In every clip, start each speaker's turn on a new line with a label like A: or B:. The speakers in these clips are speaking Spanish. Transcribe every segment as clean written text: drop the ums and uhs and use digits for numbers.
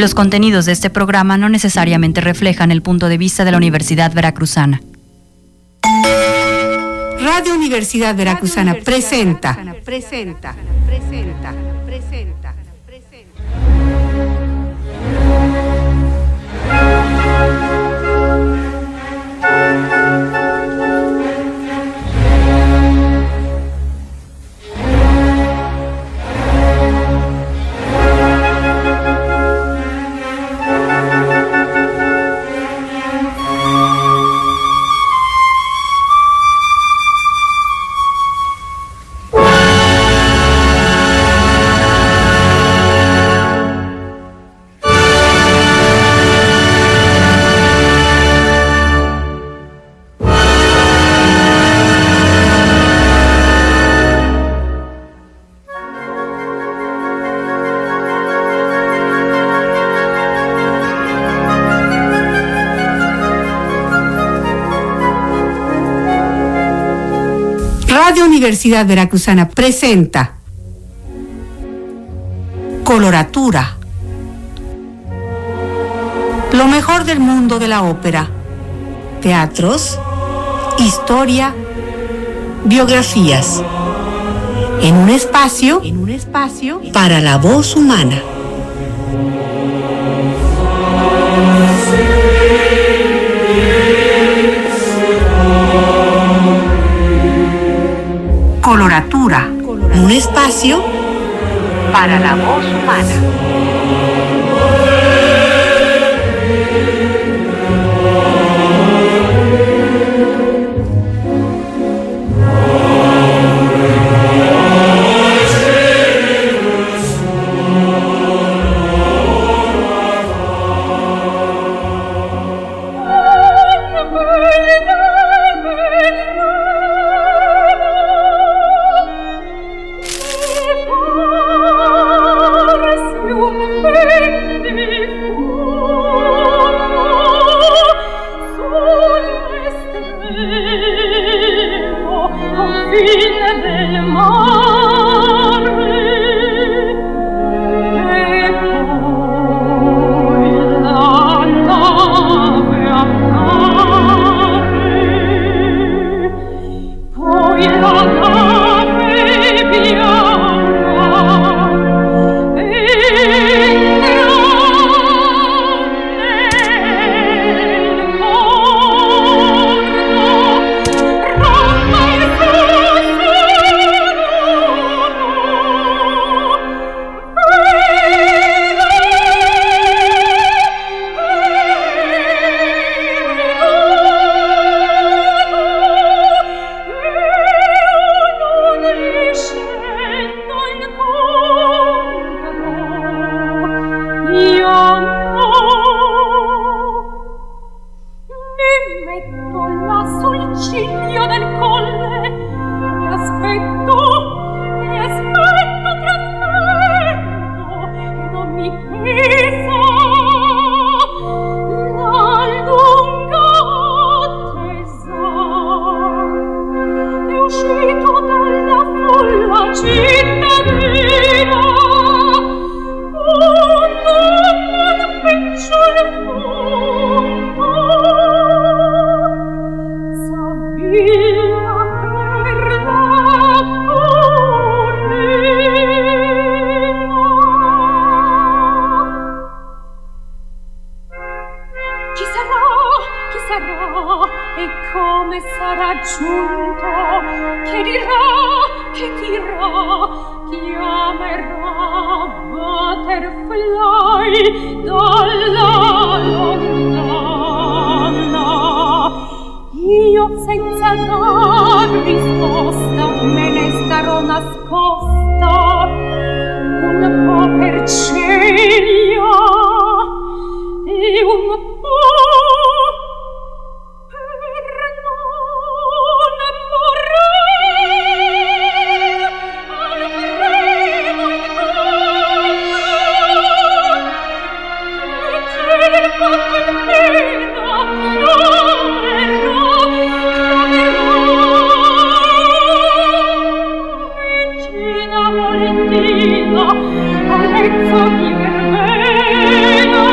A: Los contenidos de este programa no necesariamente reflejan el punto de vista de la Universidad Veracruzana.
B: Radio Universidad Veracruzana presenta. Radio Universidad Veracruzana presenta Coloratura, lo mejor del mundo de la ópera, teatros, historia, biografías, en un espacio para la voz humana. Coloratura, un espacio para la voz humana.
C: Valentina, a mezzo di verbena,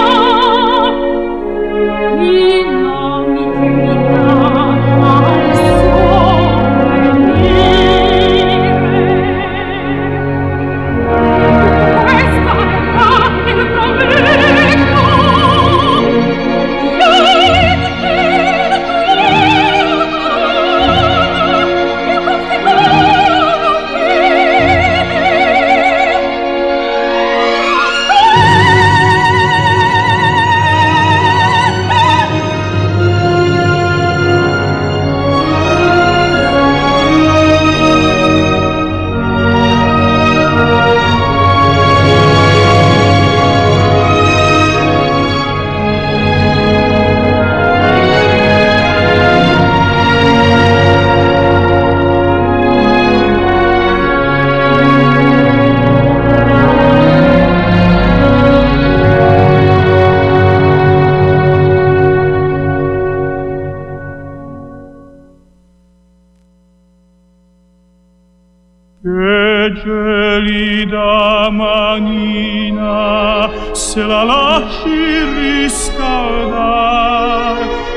C: Che gelida manina se la lasci riscaldar,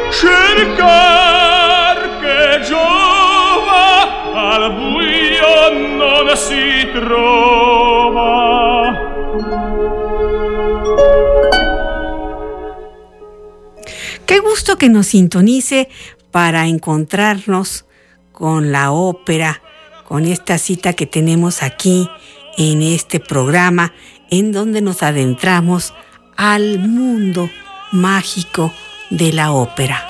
C: cercar che giova al buio non si trova.
B: Qué gusto que nos sintonice para encontrarnos con la ópera, con esta cita que tenemos aquí en este programa, en donde nos adentramos al mundo mágico de la ópera.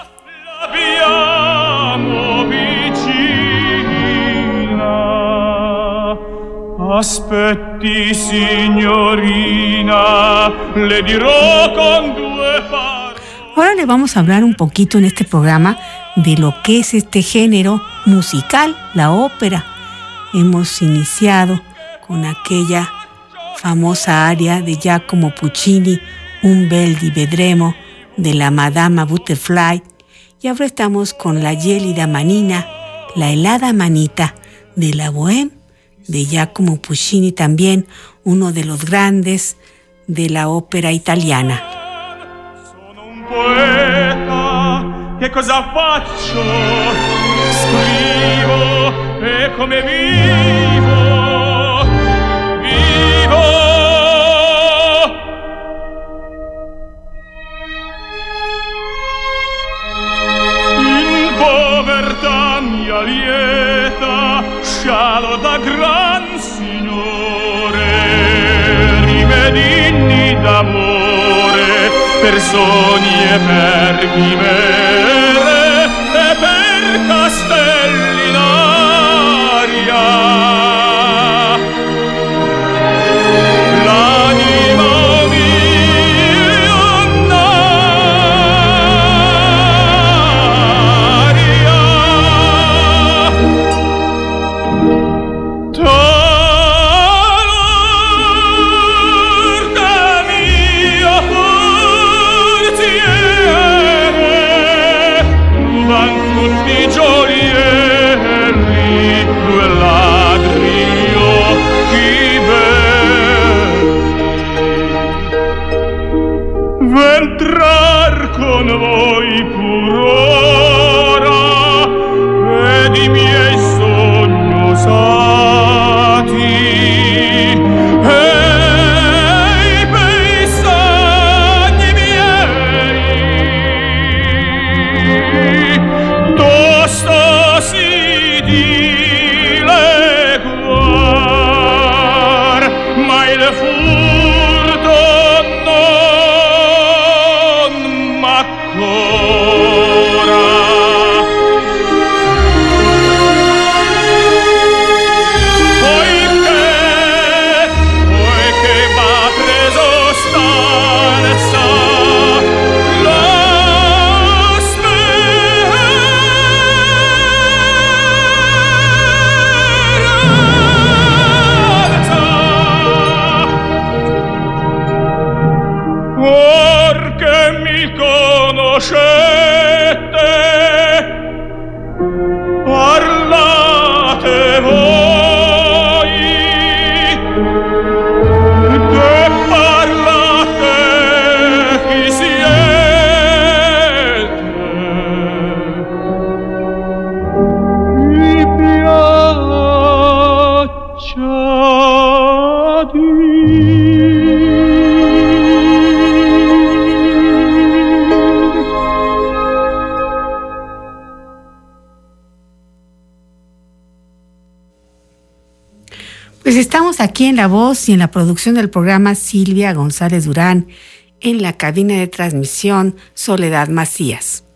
C: Aspetti, signorina, le dirò con due parole.
B: Ahora le vamos a hablar un poquito en este programa de lo que es este género musical, la ópera. Hemos iniciado con aquella famosa aria de Giacomo Puccini, Un bel di vedremo, de la Madama Butterfly, y ahora estamos con la gélida manina, la helada manita de la Bohème, de Giacomo Puccini, también uno de los grandes de la ópera italiana.
C: Sono un poeta, che cosa faccio? Scrivo e come vivo, vivo. In povertà mia lieta, scialo da gran signore, rimedini d'amore, per sogni e per vivere e per castelli in aria. L'anima mia n'aria. Talorda mia forziere, ruban tutti i gioielli, due ladri occhi belli. V'entrar con voi pur ora, ed i miei sogni usati, e i bei sogni miei, tosto si dileguar, ma il furto non m'accora. Poiché va preso stanza la speranza, perché mi conoscete, parlate voi, che parlate chi siete. Mi piaccia
B: Pues estamos aquí en La Voz y en la producción del programa Silvia González Durán, en la cabina de transmisión Soledad Macías.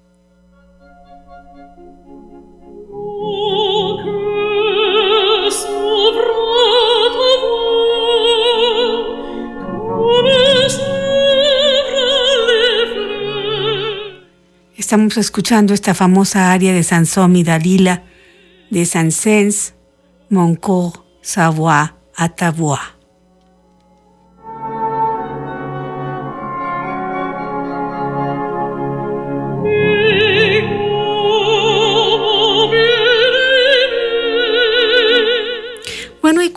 B: Estamos escuchando esta famosa aria de Sansón y Dalila, de Saint-Saëns, Mon corps, sa voix à ta voix.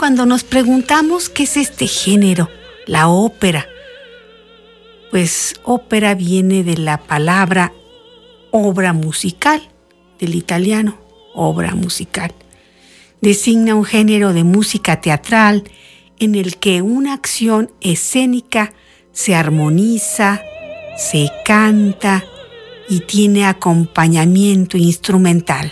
B: cuando nos preguntamos qué es este género, la ópera, pues ópera viene de la palabra obra musical, del italiano, obra musical. Designa un género de música teatral en el que una acción escénica se armoniza, se canta y tiene acompañamiento instrumental.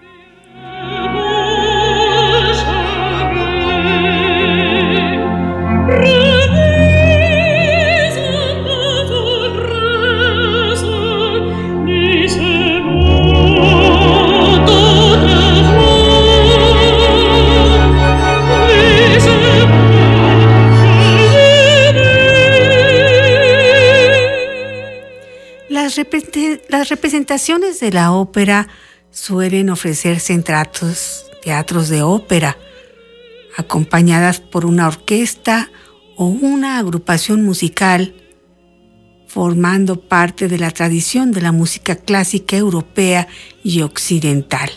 B: Las representaciones de la ópera suelen ofrecerse en teatros de ópera, acompañadas por una orquesta o una agrupación musical, formando parte de la tradición de la música clásica europea y occidental.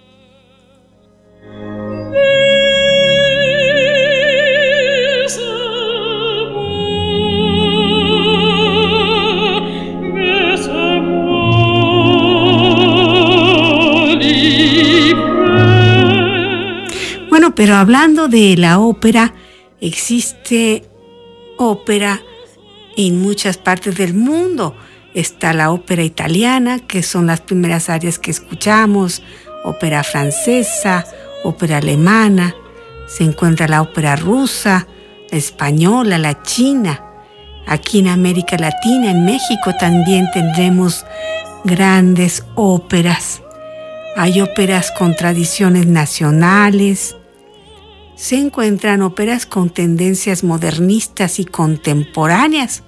B: Bueno, pero hablando de la ópera, existe ópera en muchas partes del mundo. Está la ópera italiana, que son las primeras áreas que escuchamos, ópera francesa, ópera alemana, se encuentra la ópera rusa, la española, la china. Aquí en América Latina, en México, también tendremos grandes óperas. Hay óperas con tradiciones nacionales. Se encuentran óperas con tendencias modernistas y contemporáneas.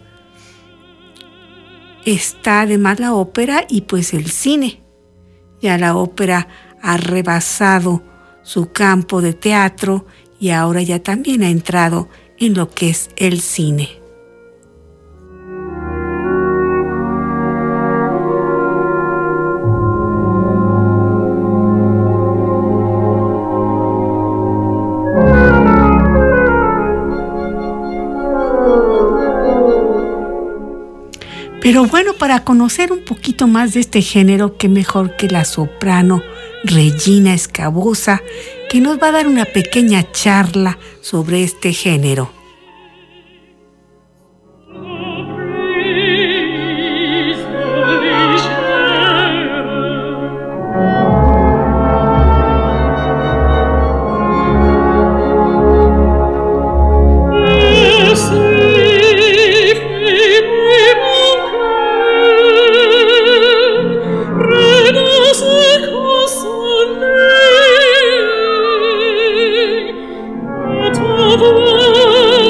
B: Está además la ópera y pues el cine. Ya la ópera ha rebasado su campo de teatro y ahora ya también ha entrado en lo que es el cine. Pero bueno, para conocer un poquito más de este género, qué mejor que la soprano Regina Escabosa, que nos va a dar una pequeña charla sobre este género.
C: Oh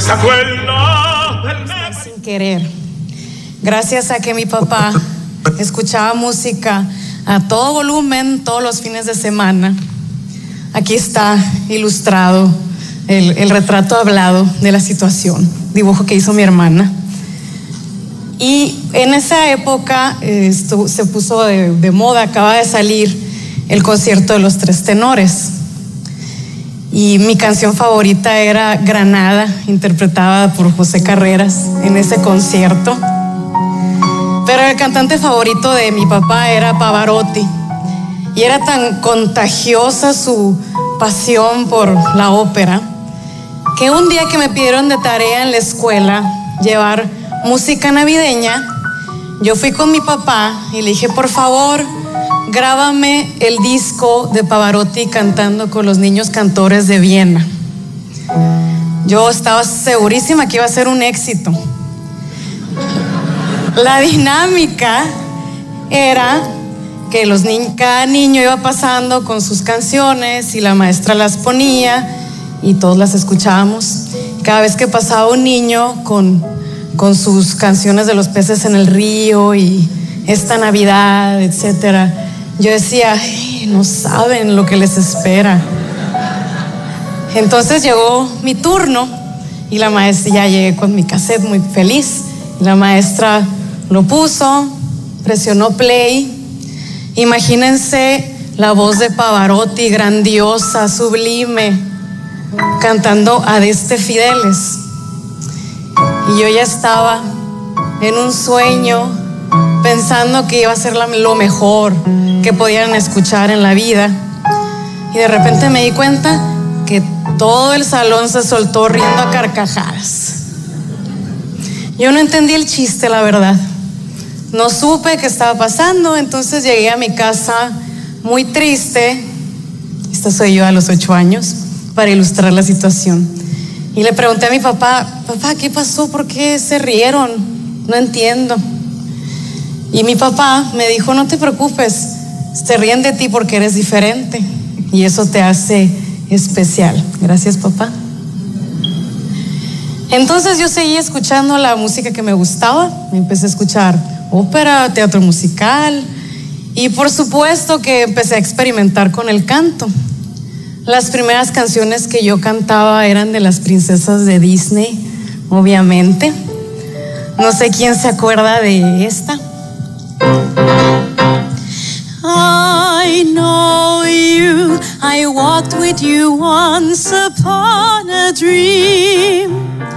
C: se acuerda del mes.
D: Sin querer, gracias a que mi papá escuchaba música a todo volumen todos los fines de semana, aquí está ilustrado el retrato hablado de la situación, dibujo que hizo mi hermana. Y en esa época se puso de moda, acaba de salir el concierto de los Tres Tenores. Y mi canción favorita era Granada, interpretada por José Carreras en ese concierto. Pero el cantante favorito de mi papá era Pavarotti. Y era tan contagiosa su pasión por la ópera, que un día que me pidieron de tarea en la escuela llevar música navideña, yo fui con mi papá y le dije, por favor, grábame el disco de Pavarotti cantando con los niños cantores de Viena. Yo estaba segurísima que iba a ser un éxito. La dinámica era que cada niño iba pasando con sus canciones y la maestra las ponía y todos las escuchábamos. Cada vez que pasaba un niño con sus canciones de los peces en el río y Esta Navidad, etcétera, yo decía, no saben lo que les espera. Entonces llegó mi turno y la maestra, ya llegué con mi cassette muy feliz. La maestra lo puso, presionó play. Imagínense la voz de Pavarotti, grandiosa, sublime, cantando Adeste Fideles. Y yo ya estaba en un sueño, pensando que iba a ser lo mejor que podían escuchar en la vida. Y de repente me di cuenta que todo el salón se soltó riendo a carcajadas. Yo no entendí el chiste, la verdad. No supe qué estaba pasando, entonces llegué a mi casa muy triste. Esta soy yo a los 8 años, para ilustrar la situación. Y le pregunté a mi papá, ¿qué pasó? ¿Por qué se rieron? No entiendo. Y mi papá me dijo, no te preocupes, se ríen de ti porque eres diferente y eso te hace especial. Gracias, papá. Entonces yo seguí escuchando la música que me gustaba. Empecé a escuchar ópera, teatro musical y por supuesto que empecé a experimentar con el canto. Las primeras canciones que yo cantaba eran de las princesas de Disney, obviamente. No sé quién se acuerda de esta. I know you, I walked with you once upon a dream.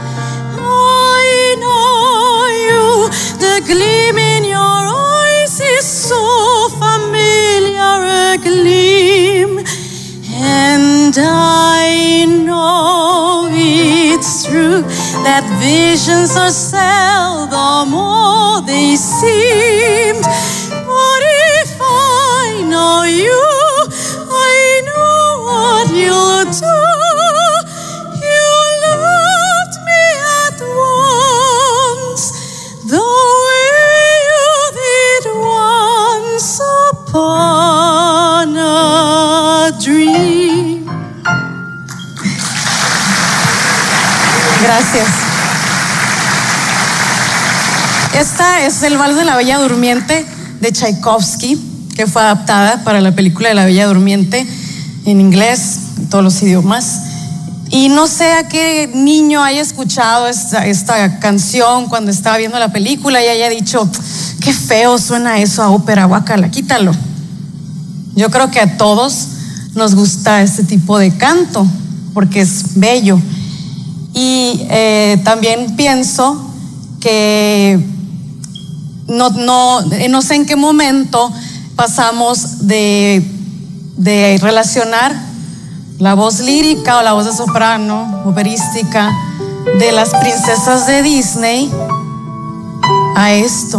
D: I know you, the gleam in your eyes is so familiar a gleam. And I know it's true that visions are seldom all they seemed. But if I know you, I know what you'll do. You loved me at once, the way you did once upon a dream. Gracias. Esta es el Vals de la Bella Durmiente de Tchaikovsky, que fue adaptada para la película de La Bella Durmiente en inglés, en todos los idiomas. Y no sé a qué niño haya escuchado esta canción cuando estaba viendo la película y haya dicho, qué feo suena eso a ópera, guácala, quítalo. Yo creo que a todos nos gusta este tipo de canto porque es bello. Y también pienso que no sé en qué momento pasamos de relacionar la voz lírica o la voz de soprano, operística, de las princesas de Disney a esto.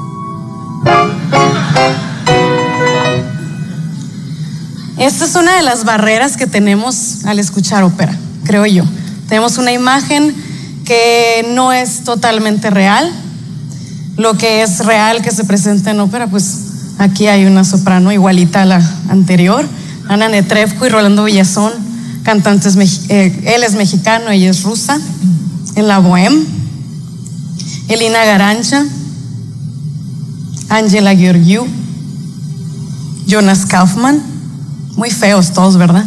D: Esta es una de las barreras que tenemos al escuchar ópera, creo yo. Tenemos una imagen que no es totalmente real. Lo que es real que se presenta en ópera, pues aquí hay una soprano igualita a la anterior, Ana Netrebko y Rolando Villazón, cantantes, él es mexicano, ella es rusa. en la Bohème, Elina Garancha, Angela Gheorghiu, Jonas Kaufman, muy feos todos, ¿verdad?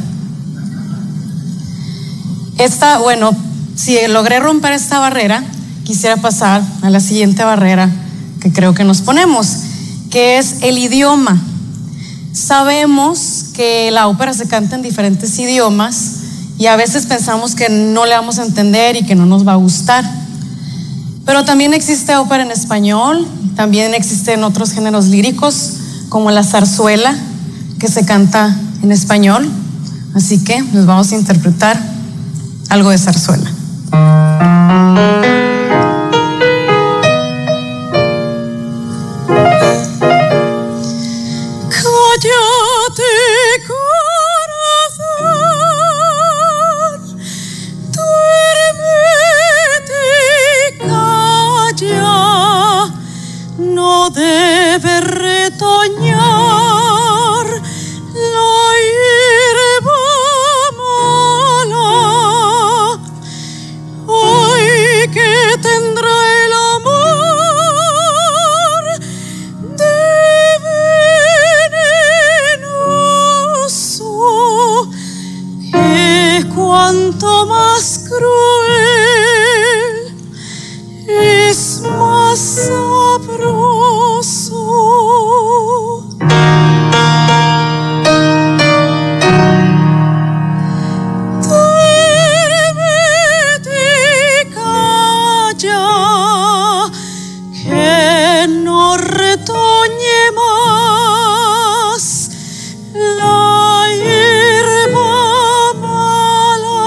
D: Si logré romper esta barrera, quisiera pasar a la siguiente barrera que creo que nos ponemos, que es el idioma. Sabemos que la ópera se canta en diferentes idiomas y a veces pensamos que no le vamos a entender y que no nos va a gustar. Pero también existe ópera en español, también existen otros géneros líricos como la zarzuela, que se canta en español. Así que les vamos a interpretar algo de zarzuela. Cállate, corazón, duérmete, calla, no debe retoñar la hierba mala, hoy que tendrá el amor de venenoso, que cuanto más cruel es más sabroso. Duérmete, calla, que no retoñe más la hierba mala.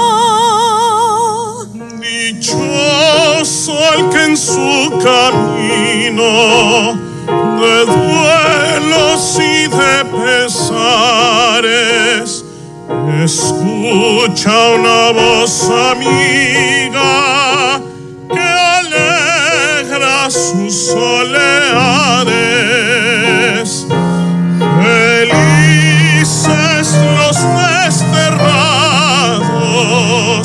C: Dichoso el que en su camino de duelos y de pesares escucha una voz amiga que alegra sus soleares. Felices los desterrados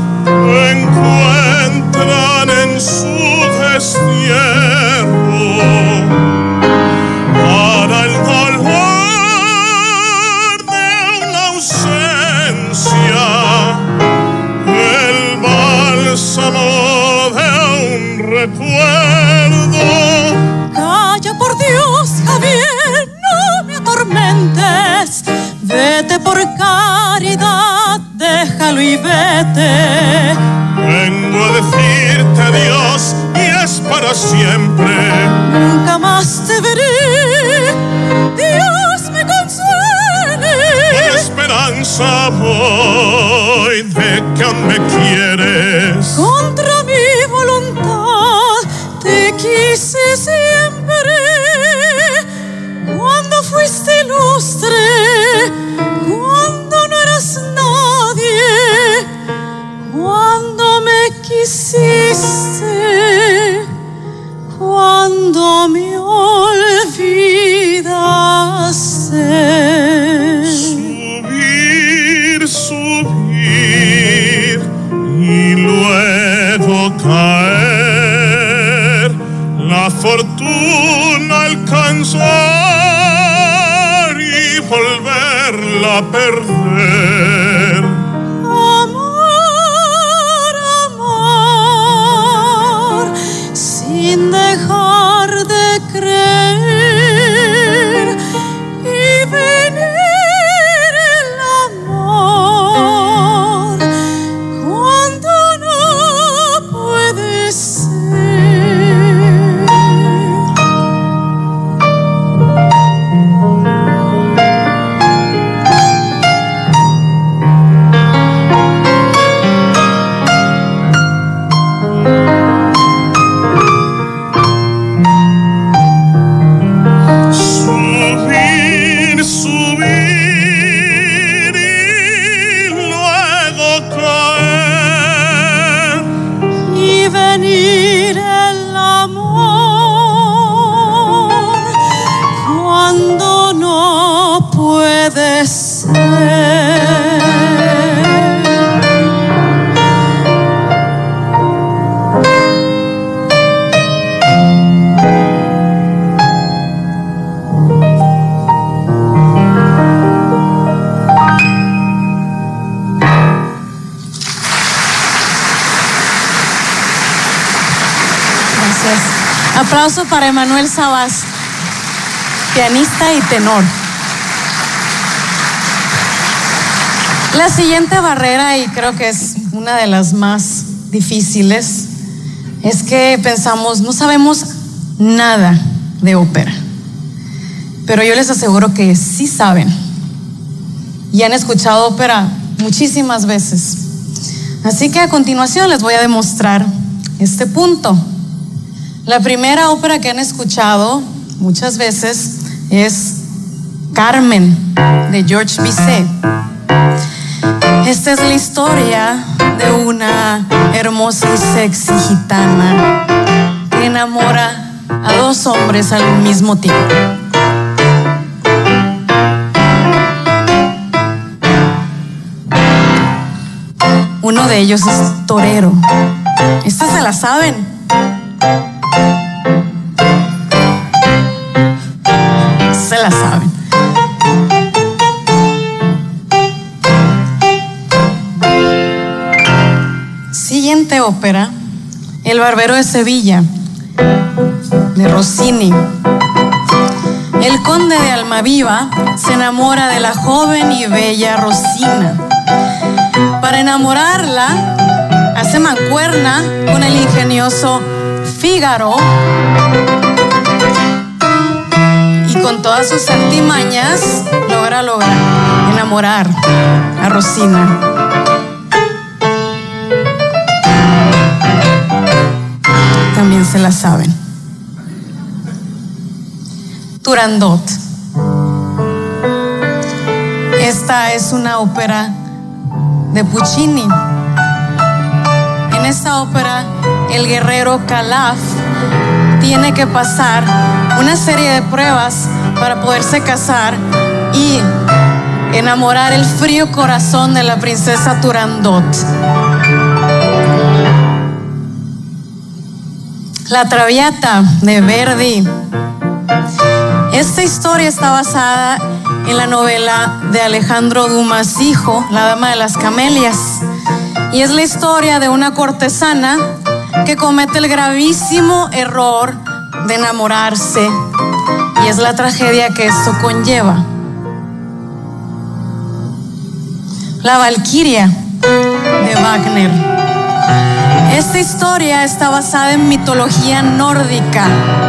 C: encuentran en su destierro para el dolor de una ausencia, el bálsamo de un recuerdo.
D: Calla, por Dios, Javier, no me atormentes. Vete por caridad, déjalo y vete.
C: Vengo a decirte adiós y es para siempre.
D: Nunca más te veré, Dios me consuele.
C: Con esperanza voy de que aún me quieres.
D: Contra mi voluntad te quise siempre. Cuando fuiste ilustre, cuando no eras nadie, cuando me quisiste, cuando me olvidaste.
C: Subir, subir y luego caer, la fortuna alcanzar y volverla a perder.
D: Amar, amar, sin dejar de creer y venir el amor cuando no puede ser. Gracias. Aplauso para Emanuel Sabas, pianista y tenor. La siguiente barrera, y creo que es una de las más difíciles, es que pensamos, no sabemos nada de ópera. Pero yo les aseguro que sí saben. Y han escuchado ópera muchísimas veces. Así que a continuación les voy a demostrar este punto. La primera ópera que han escuchado muchas veces es Carmen, de Georges Bizet. Esta es la historia de una hermosa y sexy gitana que enamora a dos hombres al mismo tiempo. Uno de ellos es torero. Esta se la saben. Se la saben. Siguiente ópera, El Barbero de Sevilla, de Rossini. El conde de Almaviva se enamora de la joven y bella Rosina. Para enamorarla, hace mancuerna con el ingenioso Fígaro y con todas sus artimañas logra enamorar a Rosina. También se la saben. Turandot. Esta es una ópera de Puccini. En esta ópera, el guerrero Calaf tiene que pasar una serie de pruebas para poderse casar y enamorar el frío corazón de la princesa Turandot. La Traviata, de Verdi. Esta historia está basada en la novela de Alejandro Dumas hijo, La Dama de las Camelias, y es la historia de una cortesana que comete el gravísimo error de enamorarse, y es la tragedia que esto conlleva. La Valquiria, de Wagner. Esta historia está basada en mitología nórdica.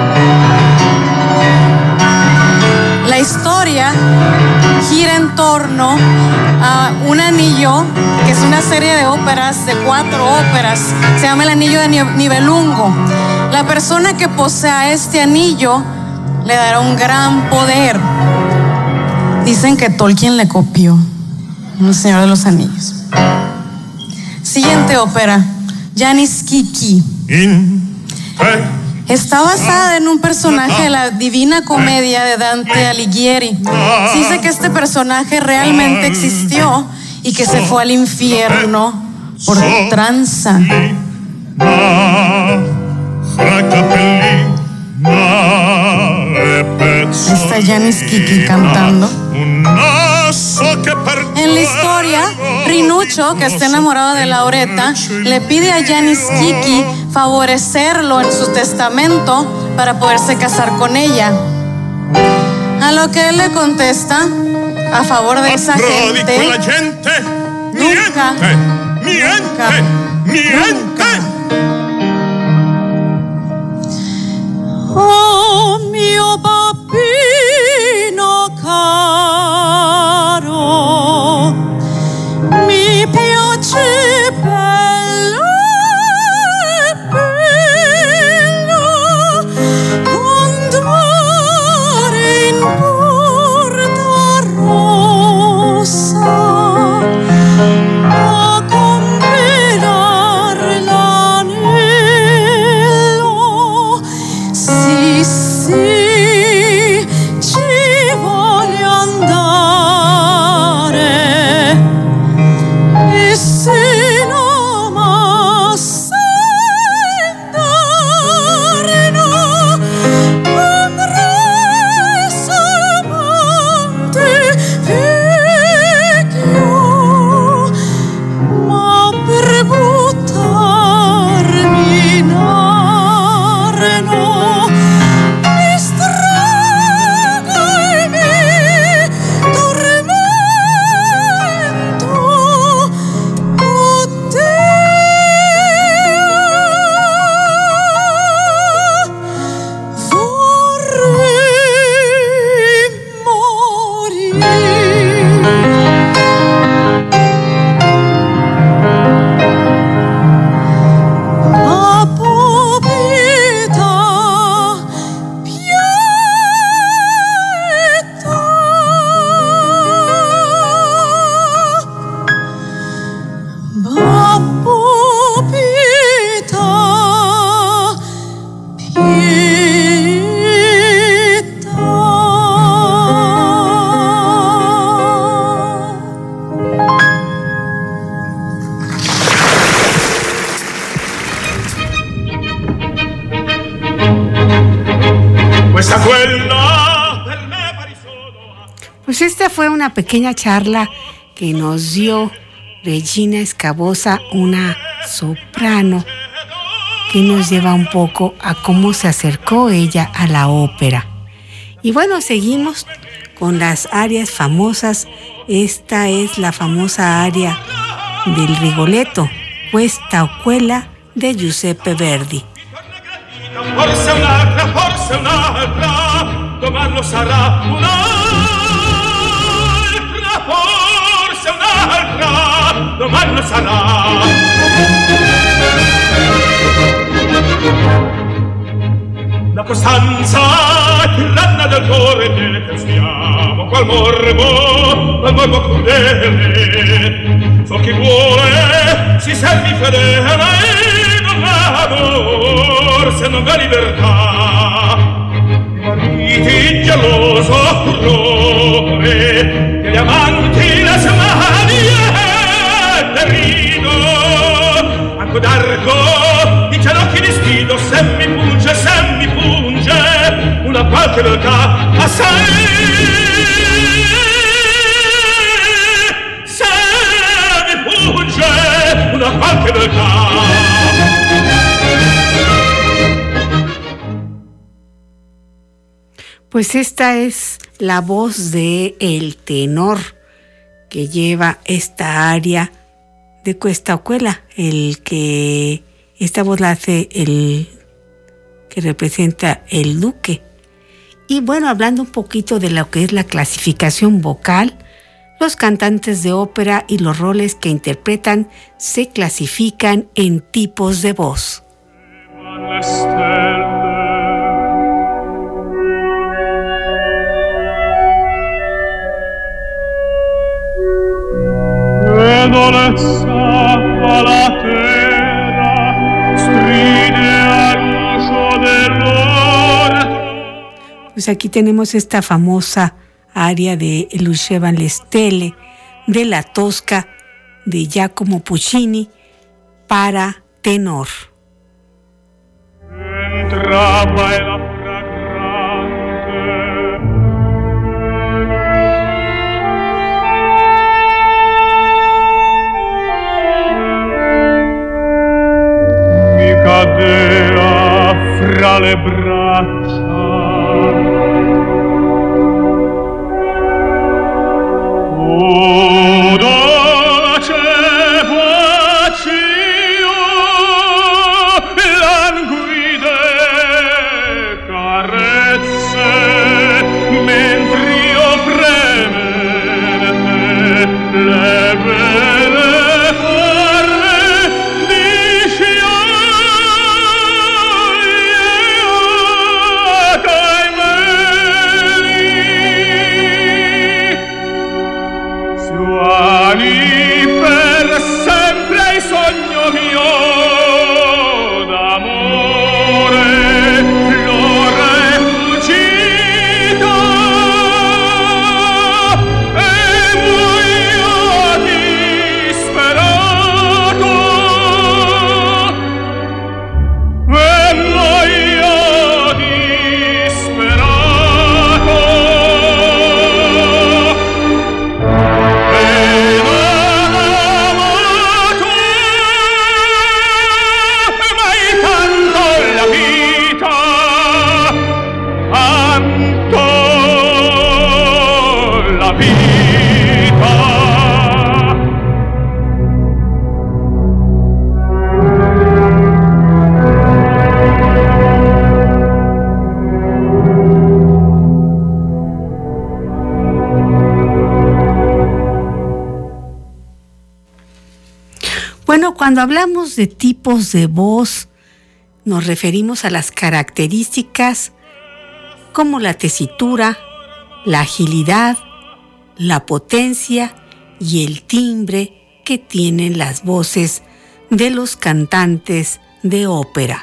D: La historia gira en torno a un anillo, que es una serie de óperas, de 4 óperas, se llama el Anillo de Nibelungo. La persona que posea este anillo le dará un gran poder. Dicen que Tolkien le copió El Señor de los Anillos. Siguiente ópera, Janis Kiki. Está basada en un personaje de la Divina Comedia de Dante Alighieri. Se dice que este personaje realmente existió y que se fue al infierno por tranza. Está Janis Kiki cantando. En la historia, Rinuccio, que está enamorado de Lauretta, le pide a Janis Kiki favorecerlo en su testamento para poderse casar con ella. A lo que él le contesta, a favor de esa gente, nunca. Oh mio bambino caro, mi piace bello andare in Porta Rossa a compilar la
B: Pues esta fue una pequeña charla que nos dio Regina Escabosa, una soprano, que nos lleva un poco a cómo se acercó ella a la ópera. Y bueno, seguimos con las arias famosas. Esta es la famosa aria del Rigoletto, Questa Aquela, de Giuseppe Verdi.
C: Forse un'altra, domani sarà un'altra, forse un'altra, domani sarà. La costanza tiranna del cuore che pensiamo, qual morbo crudele. So chi vuole si servi fedele e non amor se non va libertà. Mariti geloso furore che gli amanti la smania terrino anco d'arco di ginocchi di sfido se mi punge una qualche beltà assai se mi punge una qualche beltà.
B: Pues esta es la voz de el tenor que lleva esta aria de Questa Aquela, esta voz la hace el que representa el duque. Y bueno, hablando un poquito de lo que es la clasificación vocal, los cantantes de ópera y los roles que interpretan se clasifican en tipos de voz. Pues aquí tenemos esta famosa aria de Luceva le Stelle, de la Tosca, de Giacomo Puccini, para tenor.
C: Cadea fra le braccia o dolce bacio languide carezze mentre io preme le belle forme di per sempre il sogno mio d'amore l'ho refuggito e muoio disperato e muoio disperato.
B: Bueno, cuando hablamos de tipos de voz, nos referimos a las características como la tesitura, la agilidad, la potencia y el timbre que tienen las voces de los cantantes de ópera.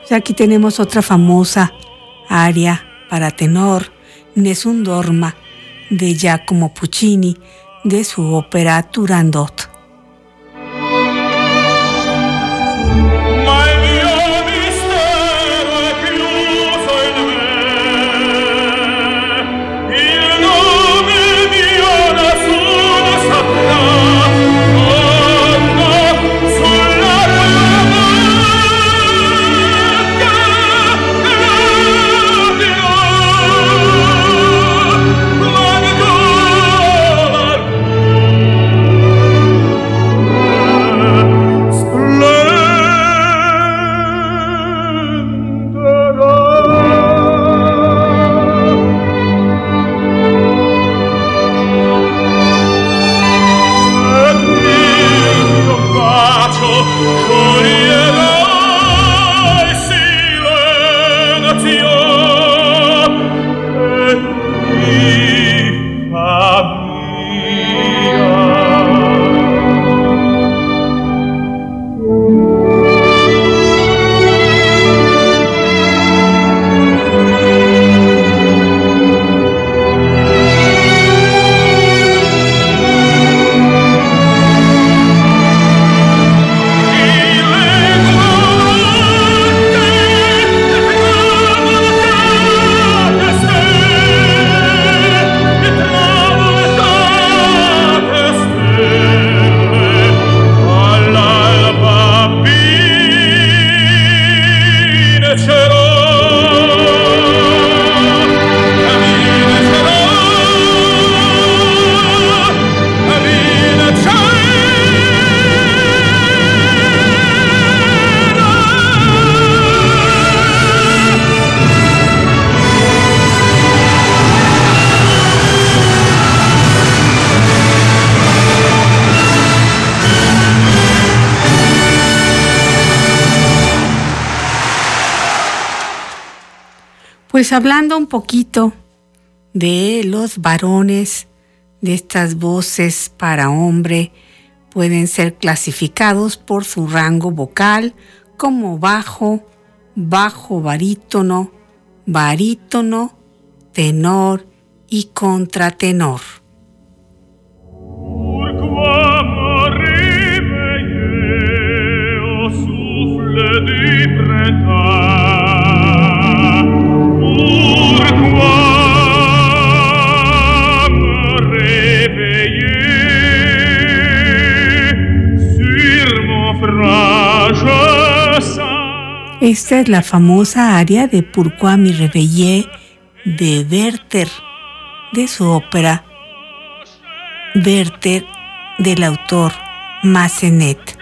B: Aquí tenemos otra famosa aria para tenor, Nessun Dorma, de Giacomo Puccini, de su ópera Turandot. Pues hablando un poquito de los varones, de estas voces para hombre, pueden ser clasificados por su rango vocal como bajo, bajo barítono, barítono, tenor y contratenor. Esta es la famosa aria de Pourquoi me réveillé de Werther, de su ópera Werther, del autor Massenet.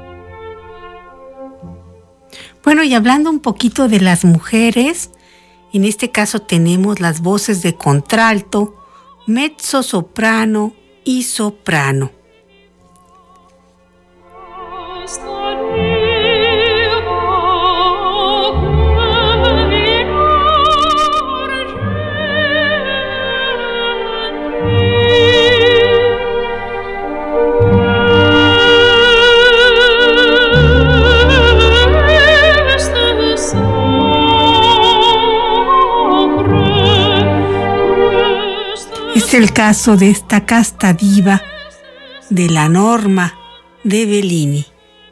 B: Bueno, y hablando un poquito de las mujeres, En este caso tenemos las voces de contralto, mezzosoprano y soprano. Es el caso de esta casta diva de la Norma de Bellini.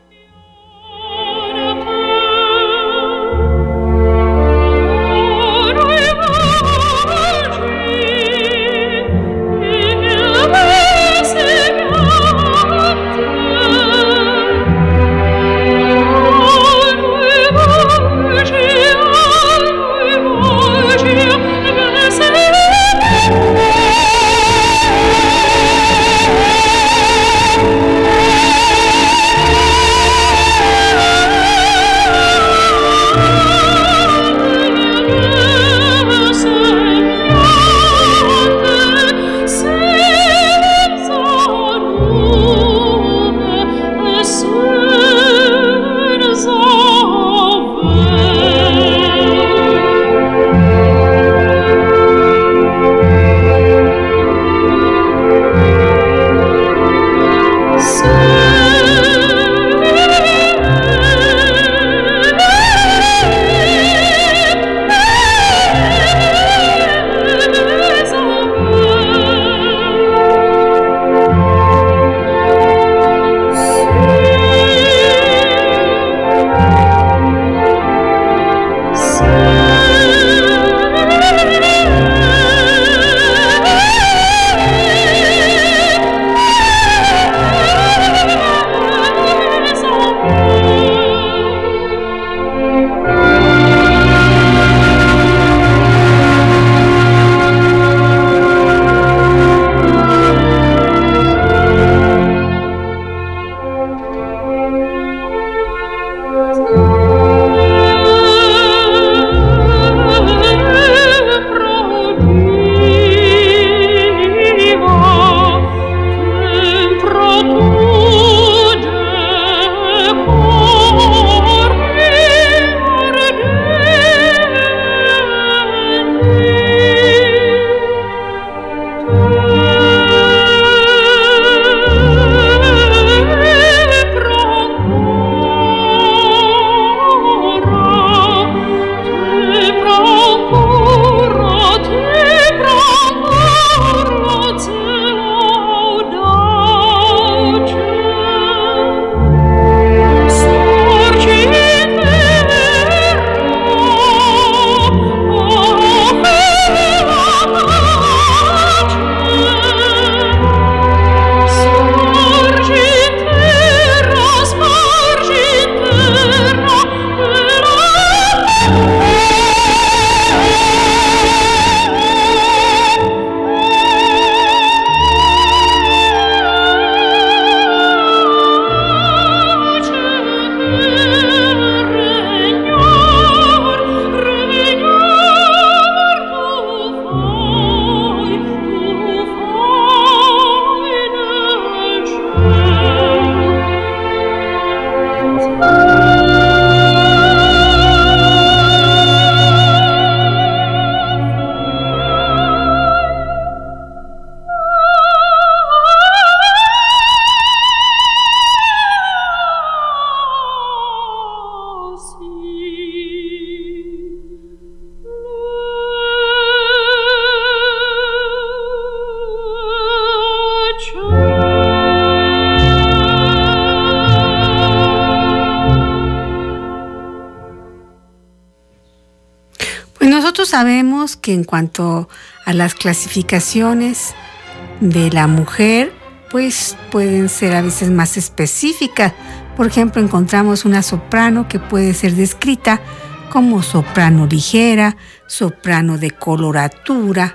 B: Nosotros sabemos que en cuanto a las clasificaciones de la mujer, pues pueden ser a veces más específicas. Por ejemplo, encontramos una soprano que puede ser descrita como soprano ligera, soprano de coloratura,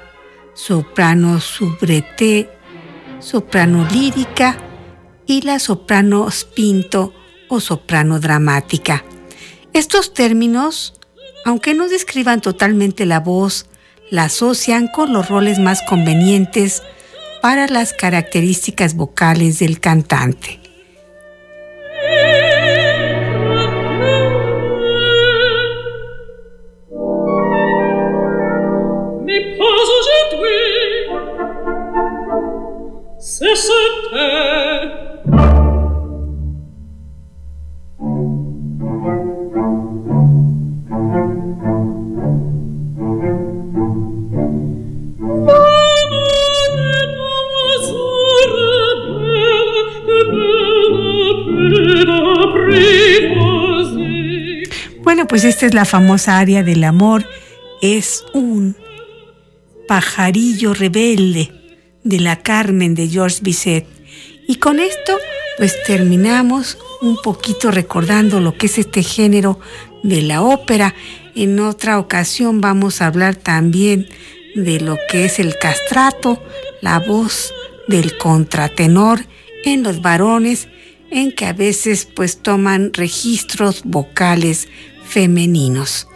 B: soprano soubrette, soprano lírica y la soprano spinto o soprano dramática. Estos términos, Aunque no describan totalmente la voz, la asocian con los roles más convenientes para las características vocales del cantante. Bueno, pues esta es la famosa aria del amor. Es un pajarillo rebelde de la Carmen de Georges Bizet. Y con esto pues terminamos un poquito recordando lo que es este género de la ópera. En otra ocasión vamos a hablar también de lo que es el castrato, la voz del contratenor en los varones, en que a veces pues toman registros vocales femeninos.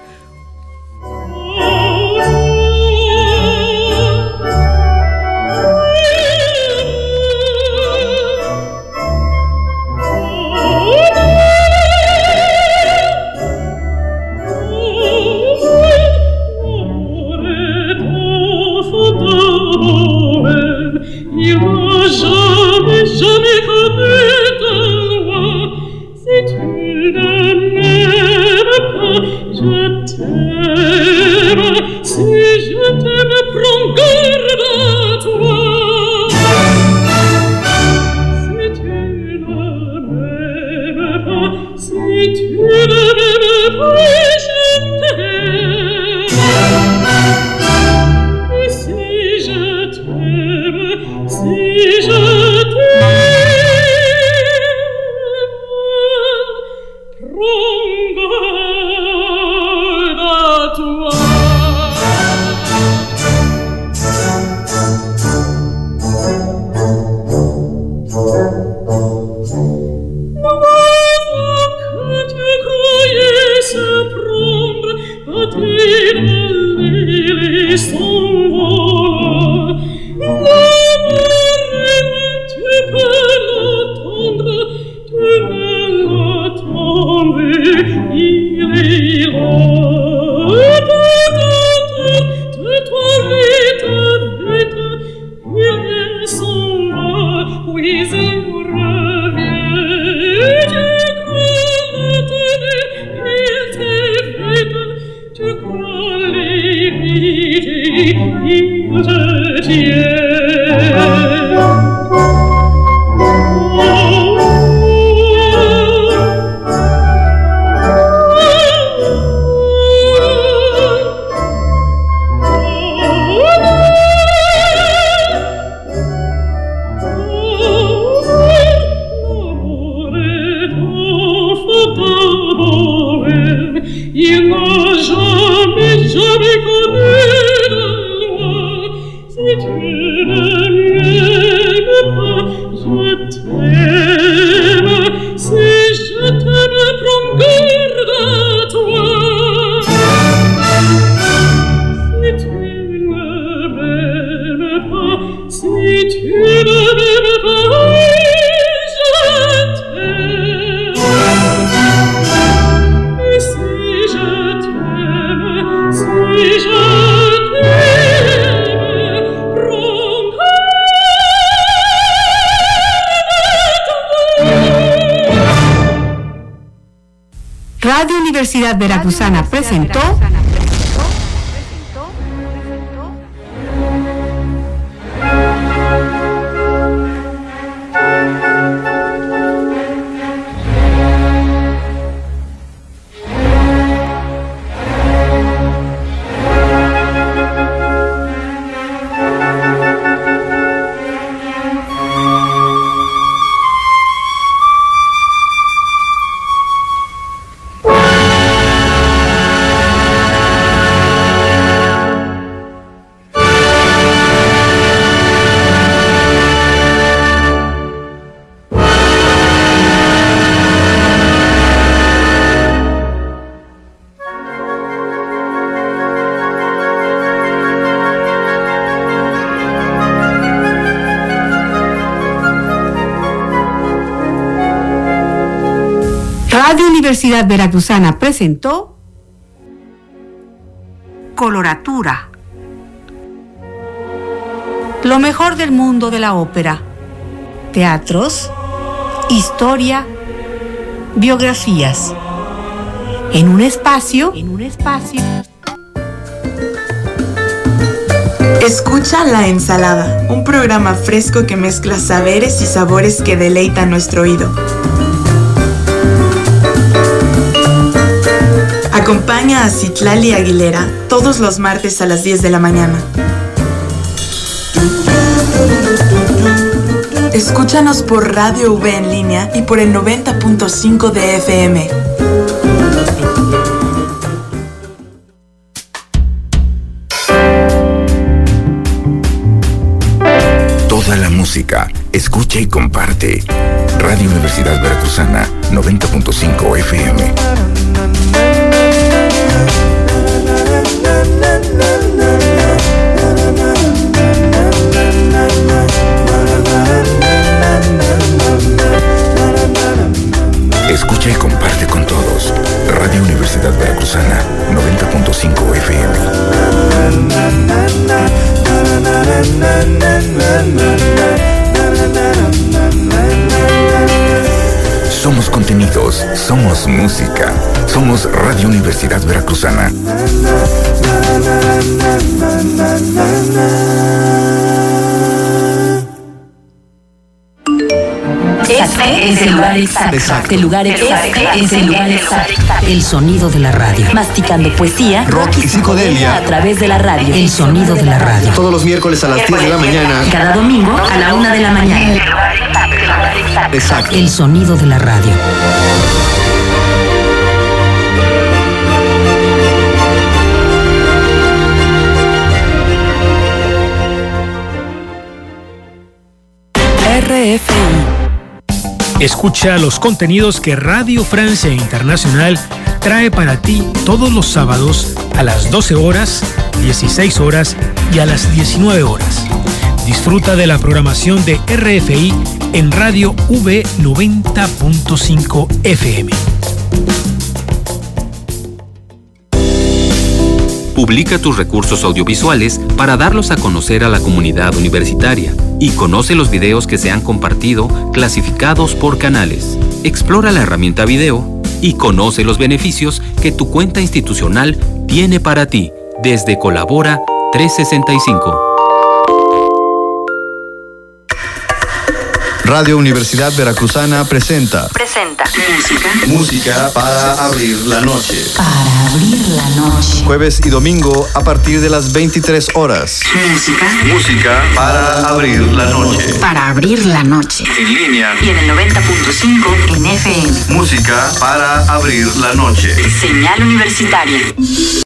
B: Radio Universidad Veracruzana presentó Radio Universidad Veracruzana presentó Coloratura. Lo mejor del mundo de la ópera. Teatros, historia, biografías. En un espacio.
E: Escucha La Ensalada, un programa fresco que mezcla saberes y sabores que deleitan nuestro oído. Acompaña a Citlali Aguilera todos los martes a las 10 de la mañana. Escúchanos por Radio V en línea y por el 90.5 de FM.
F: Toda la música, escucha y comparte. Radio Universidad Veracruzana, 90.5 FM. Escucha y comparte con todos. Radio Universidad Veracruzana, 90.5 FM. Somos contenidos, somos música, somos Radio Universidad Veracruzana.
G: Este es el lugar exacto. El lugar exacto. Es el lugar exacto. El sonido de la radio. Masticando poesía,
H: rock y psicodelia
G: a través de la radio. El sonido de la radio.
H: Todos los miércoles a las 10 de la mañana.
G: Cada domingo a la 1 de la mañana.
H: Exacto.
G: El sonido de la radio. RFI.
I: Escucha los contenidos que Radio Francia Internacional trae para ti todos los sábados a las 12 horas, 16 horas y a las 19 horas. Disfruta de la programación de RFI en Radio V 90.5 FM.
J: Publica tus recursos audiovisuales para darlos a conocer a la comunidad universitaria y conoce los videos que se han compartido clasificados por canales. Explora la herramienta video y conoce los beneficios que tu cuenta institucional tiene para ti desde Colabora 365.
H: Radio Universidad Veracruzana presenta Música para abrir la noche.
G: Para abrir la noche.
H: Jueves y domingo a partir de las 23 horas. Música para abrir la noche.
G: Para abrir la noche.
H: En línea.
G: Y en el 90.5 en FM.
H: Música para abrir la noche.
G: Señal universitaria.